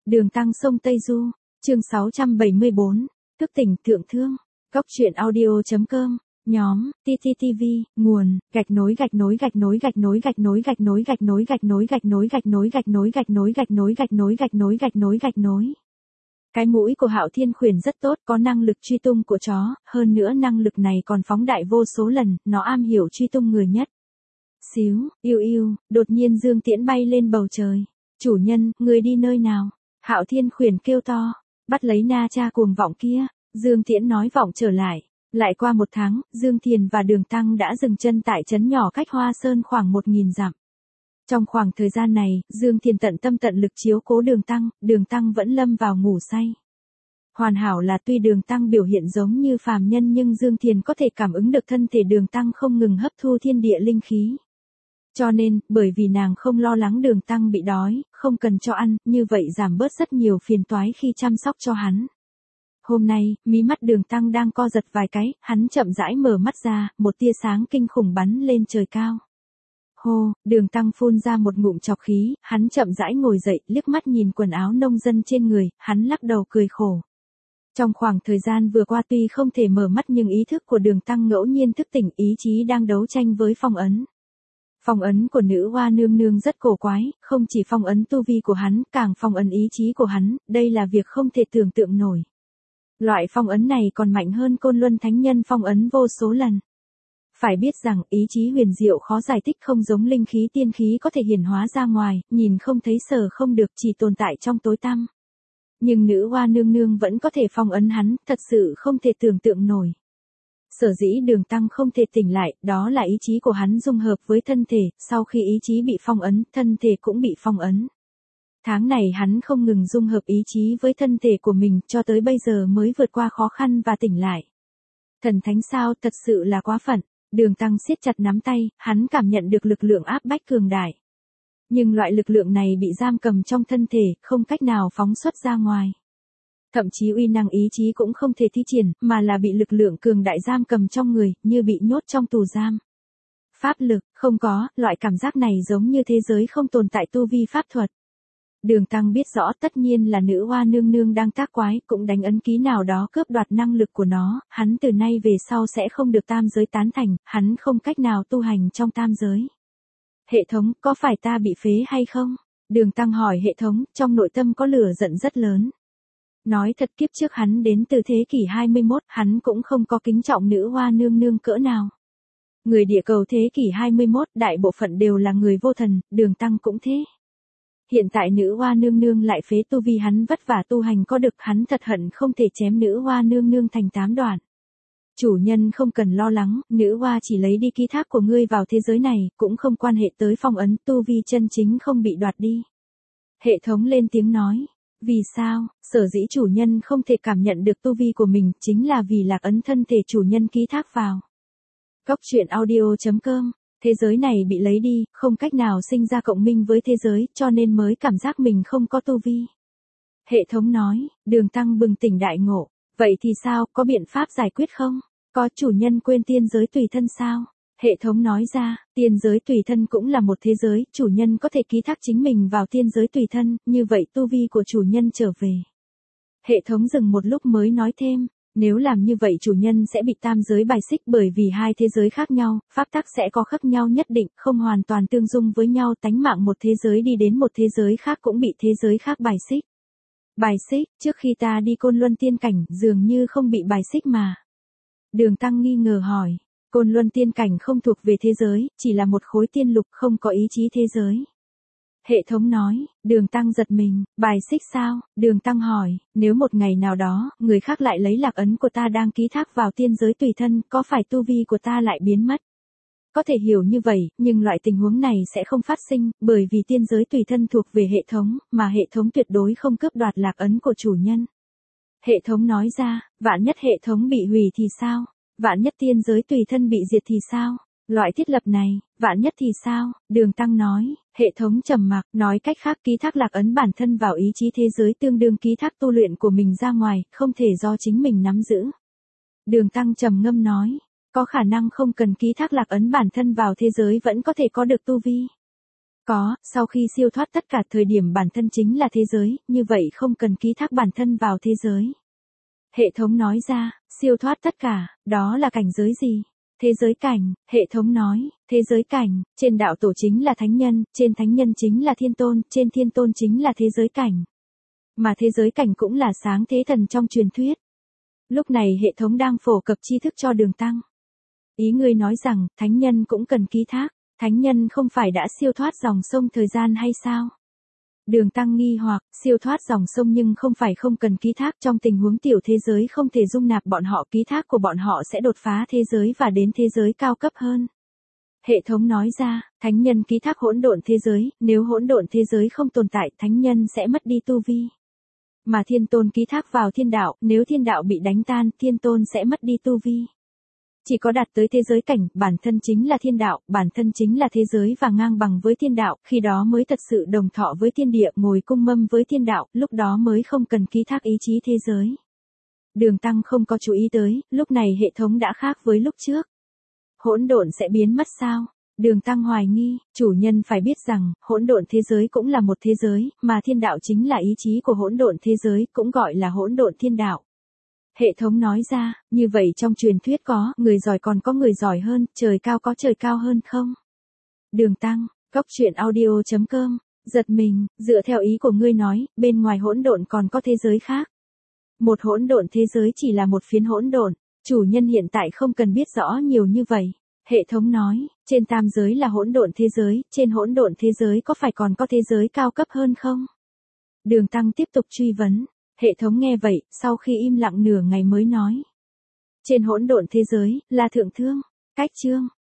Đường Tăng sông Tây Du, chương 674, thức tỉnh thượng thương, góc truyện audio.com, nhóm, TTTV, nguồn, gạch nối. Cái mũi của Hạo Thiên Khuyển rất tốt, có năng lực truy tung của chó, hơn nữa năng lực này còn phóng đại vô số lần, nó am hiểu truy tung người nhất. Xíu, yêu, đột nhiên Dương Tiễn bay lên bầu trời. Chủ nhân, người đi nơi nào? Hạo Thiên Khuyển kêu to, bắt lấy na cha cuồng vọng kia. Dương Tiễn nói vọng trở lại. Lại qua 1 tháng, Dương Thiền và Đường Tăng đã dừng chân tại trấn nhỏ cách Hoa Sơn khoảng 1000 dặm. Trong khoảng thời gian này, Dương Thiền tận tâm tận lực chiếu cố Đường Tăng vẫn lâm vào ngủ say. Hoàn hảo là tuy Đường Tăng biểu hiện giống như phàm nhân nhưng Dương Thiền có thể cảm ứng được thân thể Đường Tăng không ngừng hấp thu thiên địa linh khí. Cho nên, bởi vì nàng không lo lắng Đường Tăng bị đói, không cần cho ăn, như vậy giảm bớt rất nhiều phiền toái khi chăm sóc cho hắn. Hôm nay, mí mắt Đường Tăng đang co giật vài cái, hắn chậm rãi mở mắt ra, một tia sáng kinh khủng bắn lên trời cao. Hô, Đường Tăng phun ra một ngụm trọc khí, hắn chậm rãi ngồi dậy, liếc mắt nhìn quần áo nông dân trên người, hắn lắc đầu cười khổ. Trong khoảng thời gian vừa qua tuy không thể mở mắt nhưng ý thức của Đường Tăng ngẫu nhiên thức tỉnh, ý chí đang đấu tranh với phong ấn. Phong ấn của nữ hoa nương nương rất cổ quái, không chỉ phong ấn tu vi của hắn, càng phong ấn ý chí của hắn, đây là việc không thể tưởng tượng nổi. Loại phong ấn này còn mạnh hơn Côn Luân Thánh Nhân phong ấn vô số lần. Phải biết rằng ý chí huyền diệu khó giải thích, không giống linh khí tiên khí có thể hiển hóa ra ngoài, nhìn không thấy sờ không được, chỉ tồn tại trong tối tăm. Nhưng nữ hoa nương nương vẫn có thể phong ấn hắn, thật sự không thể tưởng tượng nổi. Sở dĩ Đường Tăng không thể tỉnh lại, đó là ý chí của hắn dung hợp với thân thể, sau khi ý chí bị phong ấn, thân thể cũng bị phong ấn. Tháng này hắn không ngừng dung hợp ý chí với thân thể của mình, cho tới bây giờ mới vượt qua khó khăn và tỉnh lại. Thần thánh sao, thật sự là quá phận. Đường Tăng siết chặt nắm tay, hắn cảm nhận được lực lượng áp bách cường đại. Nhưng loại lực lượng này bị giam cầm trong thân thể, không cách nào phóng xuất ra ngoài. Thậm chí uy năng ý chí cũng không thể thi triển, mà là bị lực lượng cường đại giam cầm trong người, như bị nhốt trong tù giam. Pháp lực, không có, loại cảm giác này giống như thế giới không tồn tại tu vi pháp thuật. Đường Tăng biết rõ tất nhiên là nữ hoa nương nương đang tác quái, cũng đánh ấn ký nào đó cướp đoạt năng lực của nó, hắn từ nay về sau sẽ không được tam giới tán thành, hắn không cách nào tu hành trong tam giới. Hệ thống, có phải ta bị phế hay không? Đường Tăng hỏi hệ thống, trong nội tâm có lửa giận rất lớn. Nói thật kiếp trước hắn đến từ thế kỷ 21, hắn cũng không có kính trọng nữ hoa nương nương cỡ nào. Người địa cầu thế kỷ 21, đại bộ phận đều là người vô thần, Đường Tăng cũng thế. Hiện tại nữ hoa nương nương lại phế tu vi hắn vất vả tu hành có được, hắn thật hận không thể chém nữ hoa nương nương thành 8 đoạn. Chủ nhân không cần lo lắng, nữ hoa chỉ lấy đi ký thác của ngươi vào thế giới này, cũng không quan hệ tới phong ấn, tu vi chân chính không bị đoạt đi. Hệ thống lên tiếng nói, vì sao, sở dĩ chủ nhân không thể cảm nhận được tu vi của mình, chính là vì lạc ấn thân thể chủ nhân ký thác vào. Góc truyện audio.com. Thế giới này bị lấy đi, không cách nào sinh ra cộng minh với thế giới, cho nên mới cảm giác mình không có tu vi. Hệ thống nói, Đường Tăng bừng tỉnh đại ngộ. Vậy thì sao, có biện pháp giải quyết không? Có, chủ nhân quên tiên giới tùy thân sao? Hệ thống nói ra, tiên giới tùy thân cũng là một thế giới, chủ nhân có thể ký thác chính mình vào tiên giới tùy thân, như vậy tu vi của chủ nhân trở về. Hệ thống dừng một lúc mới nói thêm. Nếu làm như vậy chủ nhân sẽ bị tam giới bài xích, bởi vì hai thế giới khác nhau, pháp tắc sẽ có khác nhau nhất định, không hoàn toàn tương dung với nhau, tánh mạng một thế giới đi đến một thế giới khác cũng bị thế giới khác bài xích. Bài xích, trước khi ta đi Côn Luân tiên cảnh, dường như không bị bài xích mà. Đường Tăng nghi ngờ hỏi, Côn Luân tiên cảnh không thuộc về thế giới, chỉ là một khối tiên lục, không có ý chí thế giới. Hệ thống nói, Đường Tăng giật mình, bài xích sao? Đường Tăng hỏi, nếu một ngày nào đó, người khác lại lấy lạc ấn của ta đang ký thác vào tiên giới tùy thân, có phải tu vi của ta lại biến mất? Có thể hiểu như vậy, nhưng loại tình huống này sẽ không phát sinh, bởi vì tiên giới tùy thân thuộc về hệ thống, mà hệ thống tuyệt đối không cướp đoạt lạc ấn của chủ nhân. Hệ thống nói ra, vạn nhất hệ thống bị hủy thì sao? Vạn nhất tiên giới tùy thân bị diệt thì sao? Loại thiết lập này, vạn nhất thì sao? Đường Tăng nói, hệ thống trầm mặc, nói cách khác ký thác lạc ấn bản thân vào ý chí thế giới tương đương ký thác tu luyện của mình ra ngoài, không thể do chính mình nắm giữ. Đường Tăng trầm ngâm nói, có khả năng không cần ký thác lạc ấn bản thân vào thế giới vẫn có thể có được tu vi. Có, sau khi siêu thoát tất cả thời điểm bản thân chính là thế giới, như vậy không cần ký thác bản thân vào thế giới. Hệ thống nói ra, siêu thoát tất cả, đó là cảnh giới gì? Thế giới cảnh, hệ thống nói, thế giới cảnh, trên đạo tổ chính là thánh nhân, trên thánh nhân chính là thiên tôn, trên thiên tôn chính là thế giới cảnh. Mà thế giới cảnh cũng là sáng thế thần trong truyền thuyết. Lúc này hệ thống đang phổ cập tri thức cho Đường Tăng. Ý ngươi nói rằng, thánh nhân cũng cần ký thác, thánh nhân không phải đã siêu thoát dòng sông thời gian hay sao? Đường Tăng nghi hoặc, siêu thoát dòng sông nhưng không phải không cần ký thác, trong tình huống tiểu thế giới không thể dung nạp bọn họ, ký thác của bọn họ sẽ đột phá thế giới và đến thế giới cao cấp hơn. Hệ thống nói ra, thánh nhân ký thác hỗn độn thế giới, nếu hỗn độn thế giới không tồn tại, thánh nhân sẽ mất đi tu vi. Mà thiên tôn ký thác vào thiên đạo, nếu thiên đạo bị đánh tan, thiên tôn sẽ mất đi tu vi. Chỉ có đạt tới thế giới cảnh, bản thân chính là thiên đạo, bản thân chính là thế giới và ngang bằng với thiên đạo, khi đó mới thật sự đồng thọ với thiên địa, ngồi cung mâm với thiên đạo, lúc đó mới không cần ký thác ý chí thế giới. Đường Tăng không có chú ý tới, lúc này hệ thống đã khác với lúc trước. Hỗn độn sẽ biến mất sao? Đường Tăng hoài nghi, chủ nhân phải biết rằng, hỗn độn thế giới cũng là một thế giới, mà thiên đạo chính là ý chí của hỗn độn thế giới, cũng gọi là hỗn độn thiên đạo. Hệ thống nói ra, như vậy trong truyền thuyết có, người giỏi còn có người giỏi hơn, trời cao có trời cao hơn không? Đường Tăng, Goctruyện.audio.com, giật mình, dựa theo ý của ngươi nói, bên ngoài hỗn độn còn có thế giới khác. Một hỗn độn thế giới chỉ là một phiến hỗn độn, chủ nhân hiện tại không cần biết rõ nhiều như vậy. Hệ thống nói, trên tam giới là hỗn độn thế giới, trên hỗn độn thế giới có phải còn có thế giới cao cấp hơn không? Đường Tăng tiếp tục truy vấn. Hệ thống nghe vậy, sau khi im lặng nửa ngày mới nói. Trên hỗn độn thế giới, là thượng thương, cách chương,